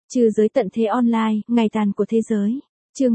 Trừ giới tận thế online, ngày tàn của thế giới. Chương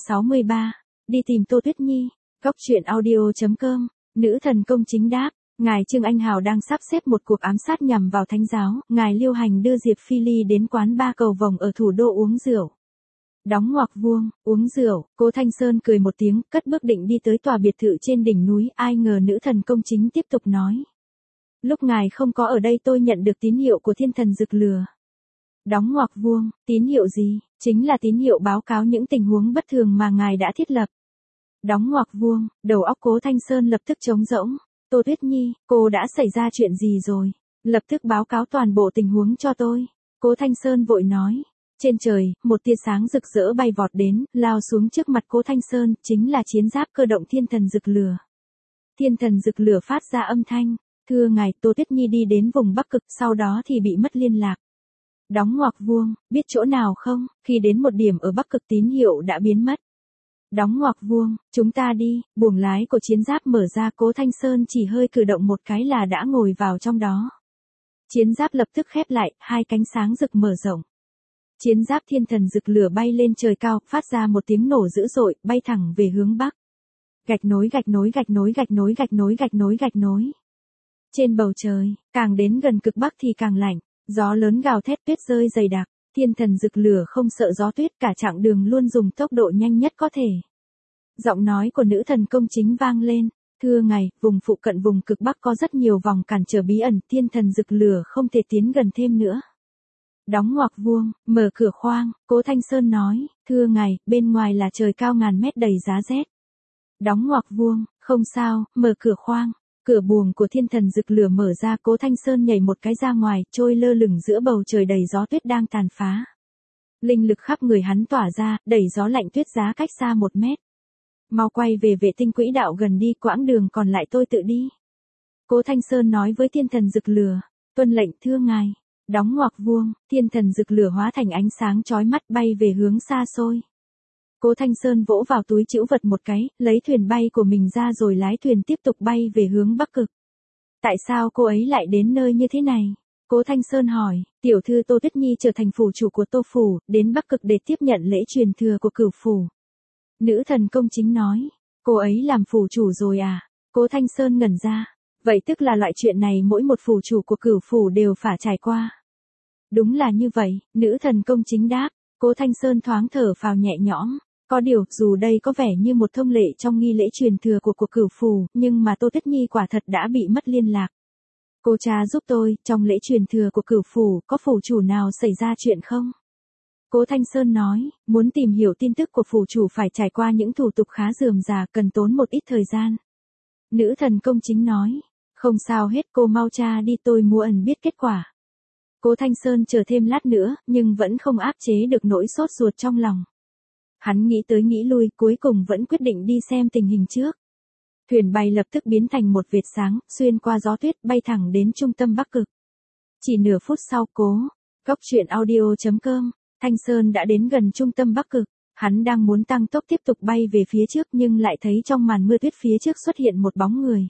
363. Đi tìm Tô Tuyết Nhi. Góc truyện audio.com. Nữ thần công chính đáp. Ngài Trương Anh Hào đang sắp xếp một cuộc ám sát nhằm vào thánh giáo. Ngài Liêu Hành đưa Diệp Phi Ly đến quán ba cầu vồng ở thủ đô uống rượu. Đóng ngoặc vuông, uống rượu, Cố Thanh Sơn cười một tiếng, cất bước định đi tới tòa biệt thự trên đỉnh núi. Ai ngờ nữ thần công chính tiếp tục nói. Lúc ngài không có ở đây tôi nhận được tín hiệu của thiên thần rực lửa. Đóng ngoặc vuông, tín hiệu gì? Chính là tín hiệu báo cáo những tình huống bất thường mà ngài đã thiết lập. Đóng ngoặc vuông, đầu óc Cố Thanh Sơn lập tức trống rỗng. Tô Tuyết Nhi, cô đã xảy ra chuyện gì rồi? Lập tức báo cáo toàn bộ tình huống cho tôi. Cố Thanh Sơn vội nói. Trên trời, một tia sáng rực rỡ bay vọt đến, lao xuống trước mặt Cố Thanh Sơn, chính là chiến giáp cơ động thiên thần rực lửa. Thiên thần rực lửa phát ra âm thanh. Thưa ngài, Tô Tuyết Nhi đi đến vùng Bắc Cực, sau đó thì bị mất liên lạc. Đóng ngoặc vuông, biết chỗ nào không? Khi đến một điểm ở Bắc Cực tín hiệu đã biến mất. Đóng ngoặc vuông, chúng ta đi. Buồng lái của chiến giáp mở ra, Cố Thanh Sơn chỉ hơi cử động một cái là đã ngồi vào trong đó. Chiến giáp lập tức khép lại, hai cánh sáng rực mở rộng. Chiến giáp thiên thần rực lửa bay lên trời cao, phát ra một tiếng nổ dữ dội, bay thẳng về hướng Bắc. Gạch nối gạch nối gạch nối gạch nối gạch nối gạch nối gạch nối. Trên bầu trời, càng đến gần cực Bắc thì càng lạnh. Gió lớn gào thét, tuyết rơi dày đặc, thiên thần rực lửa không sợ gió tuyết, cả chặng đường luôn dùng tốc độ nhanh nhất có thể. Giọng nói của nữ thần công chính vang lên, thưa ngài, vùng phụ cận vùng cực Bắc có rất nhiều vòng cản trở bí ẩn, thiên thần rực lửa không thể tiến gần thêm nữa. Đóng ngoặc vuông, mở cửa khoang, Cố Thanh Sơn nói, thưa ngài, bên ngoài là trời cao ngàn mét đầy giá rét. Đóng ngoặc vuông, không sao, mở cửa khoang. Cửa buồng của thiên thần rực lửa mở ra, Cố Thanh Sơn nhảy một cái ra ngoài, trôi lơ lửng giữa bầu trời đầy gió tuyết đang tàn phá. Linh lực khắp người hắn tỏa ra, đẩy gió lạnh tuyết giá cách xa 1 mét. Mau quay về vệ tinh quỹ đạo gần đi, quãng đường còn lại tôi tự đi. Cố Thanh Sơn nói với thiên thần rực lửa, tuân lệnh thưa ngài. Đóng ngoặc vuông, thiên thần rực lửa hóa thành ánh sáng chói mắt bay về hướng xa xôi. Cố Thanh Sơn vỗ vào túi trữ vật một cái, lấy thuyền bay của mình ra rồi lái thuyền tiếp tục bay về hướng Bắc Cực. Tại sao cô ấy lại đến nơi như thế này? Cố Thanh Sơn hỏi, tiểu thư Tô Tuyết Nhi trở thành phủ chủ của Tô Phủ, đến Bắc Cực để tiếp nhận lễ truyền thừa của Cửu Phủ. Nữ thần công chính nói, cô ấy làm phủ chủ rồi à? Cố Thanh Sơn ngẩn ra, vậy tức là loại chuyện này mỗi một phủ chủ của Cửu Phủ đều phải trải qua. Đúng là như vậy, nữ thần công chính đáp. Cố Thanh Sơn thoáng thở phào nhẹ nhõm. Có điều, dù đây có vẻ như một thông lệ trong nghi lễ truyền thừa của Cửu Phủ, nhưng mà Tô Tuyết Nhi quả thật đã bị mất liên lạc. Cô cha giúp tôi, trong lễ truyền thừa của Cửu Phủ, có phủ chủ nào xảy ra chuyện không? Cố Thanh Sơn nói, muốn tìm hiểu tin tức của phủ chủ phải trải qua những thủ tục khá rườm rà, cần tốn một ít thời gian. Nữ thần công chính nói, không sao hết, cô mau tra đi, tôi muốn biết kết quả. Cố Thanh Sơn chờ thêm lát nữa, nhưng vẫn không áp chế được nỗi sốt ruột trong lòng. Hắn nghĩ tới nghĩ lui, cuối cùng vẫn quyết định đi xem tình hình trước. Thuyền bay lập tức biến thành một vệt sáng, xuyên qua gió tuyết, bay thẳng đến trung tâm Bắc Cực. Chỉ nửa phút sau, Góc truyện audio.com, Thanh Sơn đã đến gần trung tâm Bắc Cực. Hắn đang muốn tăng tốc tiếp tục bay về phía trước nhưng lại thấy trong màn mưa tuyết phía trước xuất hiện một bóng người.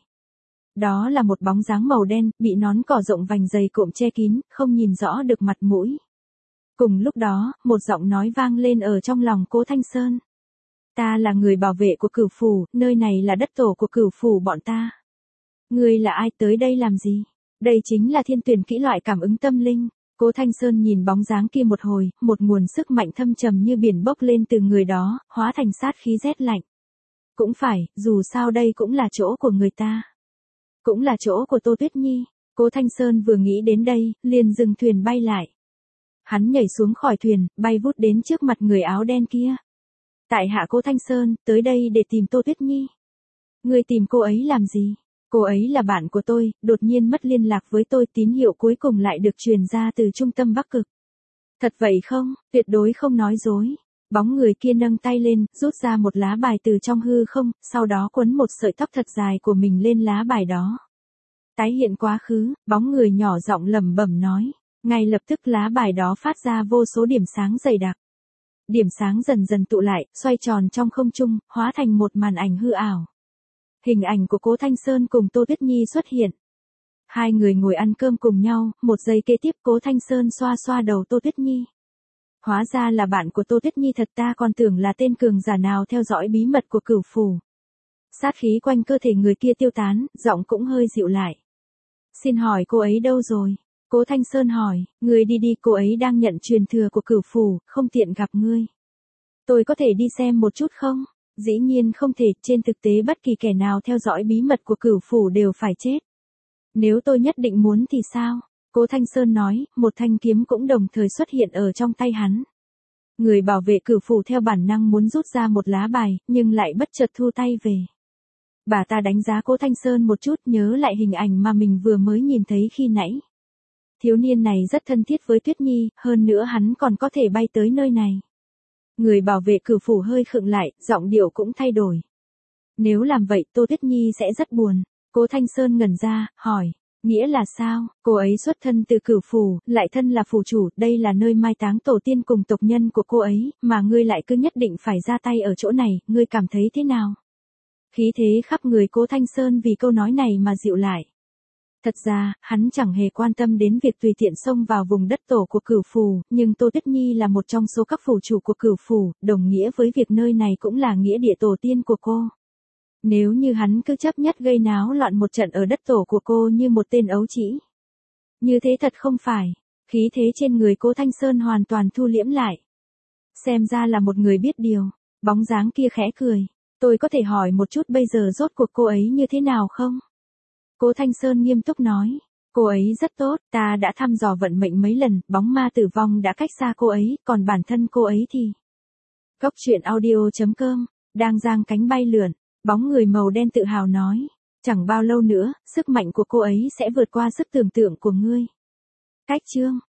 Đó là một bóng dáng màu đen, bị nón cỏ rộng vành dày cộm che kín, không nhìn rõ được mặt mũi. Cùng lúc đó, một giọng nói vang lên ở trong lòng Cố Thanh Sơn. Ta là người bảo vệ của Cửu Phủ, nơi này là đất tổ của Cửu Phủ bọn ta. Ngươi là ai, tới đây làm gì? Đây chính là thiên tuyển kỹ loại cảm ứng tâm linh. Cố Thanh Sơn nhìn bóng dáng kia một hồi, một nguồn sức mạnh thâm trầm như biển bốc lên từ người đó, hóa thành sát khí rét lạnh. Cũng phải, dù sao đây cũng là chỗ của người ta. Cũng là chỗ của Tô Tuyết Nhi. Cố Thanh Sơn vừa nghĩ đến đây, liền dừng thuyền bay lại. Hắn nhảy xuống khỏi thuyền, bay vút đến trước mặt người áo đen kia. Tại hạ Cố Thanh Sơn, tới đây để tìm Tô Tuyết Nhi. Ngươi tìm cô ấy làm gì? Cô ấy là bạn của tôi, đột nhiên mất liên lạc với tôi, tín hiệu cuối cùng lại được truyền ra từ trung tâm Bắc Cực. Thật vậy không? Tuyệt đối không nói dối. Bóng người kia nâng tay lên, rút ra một lá bài từ trong hư không, sau đó quấn một sợi tóc thật dài của mình lên lá bài đó. Tái hiện quá khứ, bóng người nhỏ giọng lẩm bẩm nói. Ngay lập tức lá bài đó phát ra vô số điểm sáng dày đặc. Điểm sáng dần dần tụ lại, xoay tròn trong không trung, hóa thành một màn ảnh hư ảo. Hình ảnh của Cố Thanh Sơn cùng Tô Tuyết Nhi xuất hiện. Hai người ngồi ăn cơm cùng nhau, một giây kế tiếp Cố Thanh Sơn xoa xoa đầu Tô Tuyết Nhi. Hóa ra là bạn của Tô Tuyết Nhi, thật ta còn tưởng là tên cường giả nào theo dõi bí mật của Cửu Phủ. Sát khí quanh cơ thể người kia tiêu tán, giọng cũng hơi dịu lại. Xin hỏi cô ấy đâu rồi? Cố Thanh Sơn hỏi, người đi đi, cô ấy đang nhận truyền thừa của Cửu Phủ, không tiện gặp ngươi. Tôi có thể đi xem một chút không? Dĩ nhiên không thể, trên thực tế bất kỳ kẻ nào theo dõi bí mật của Cửu Phủ đều phải chết. Nếu tôi nhất định muốn thì sao? Cố Thanh Sơn nói, một thanh kiếm cũng đồng thời xuất hiện ở trong tay hắn. Người bảo vệ Cửu Phủ theo bản năng muốn rút ra một lá bài, nhưng lại bất chợt thu tay về. Bà ta đánh giá Cố Thanh Sơn một chút, nhớ lại hình ảnh mà mình vừa mới nhìn thấy khi nãy. Thiếu niên này rất thân thiết với Tuyết Nhi, hơn nữa hắn còn có thể bay tới nơi này. Người bảo vệ Cửu Phủ hơi khựng lại, giọng điệu cũng thay đổi. Nếu làm vậy Tô Tuyết Nhi sẽ rất buồn. Cố Thanh Sơn ngẩn ra, hỏi, nghĩa là sao? Cô ấy xuất thân từ Cửu Phủ, lại thân là phủ chủ, đây là nơi mai táng tổ tiên cùng tộc nhân của cô ấy, mà ngươi lại cứ nhất định phải ra tay ở chỗ này, ngươi cảm thấy thế nào? Khí thế khắp người Cố Thanh Sơn vì câu nói này mà dịu lại. Thật ra, hắn chẳng hề quan tâm đến việc tùy tiện xông vào vùng đất tổ của Cửu Phủ, nhưng Tô Tuyết Nhi là một trong số các phủ chủ của Cửu Phủ, đồng nghĩa với việc nơi này cũng là nghĩa địa tổ tiên của cô. Nếu như hắn cứ chấp nhất gây náo loạn một trận ở đất tổ của cô như một tên ấu trĩ. Như thế thật không phải, khí thế trên người Cố Thanh Sơn hoàn toàn thu liễm lại. Xem ra là một người biết điều, bóng dáng kia khẽ cười. Tôi có thể hỏi một chút bây giờ rốt cuộc cô ấy như thế nào không? Cố Thanh Sơn nghiêm túc nói, cô ấy rất tốt, ta đã thăm dò vận mệnh mấy lần, bóng ma tử vong đã cách xa cô ấy, còn bản thân cô ấy thì... Góc truyện audio.com, đang giang cánh bay lượn, bóng người màu đen tự hào nói, chẳng bao lâu nữa, sức mạnh của cô ấy sẽ vượt qua sức tưởng tượng của ngươi. Cách chương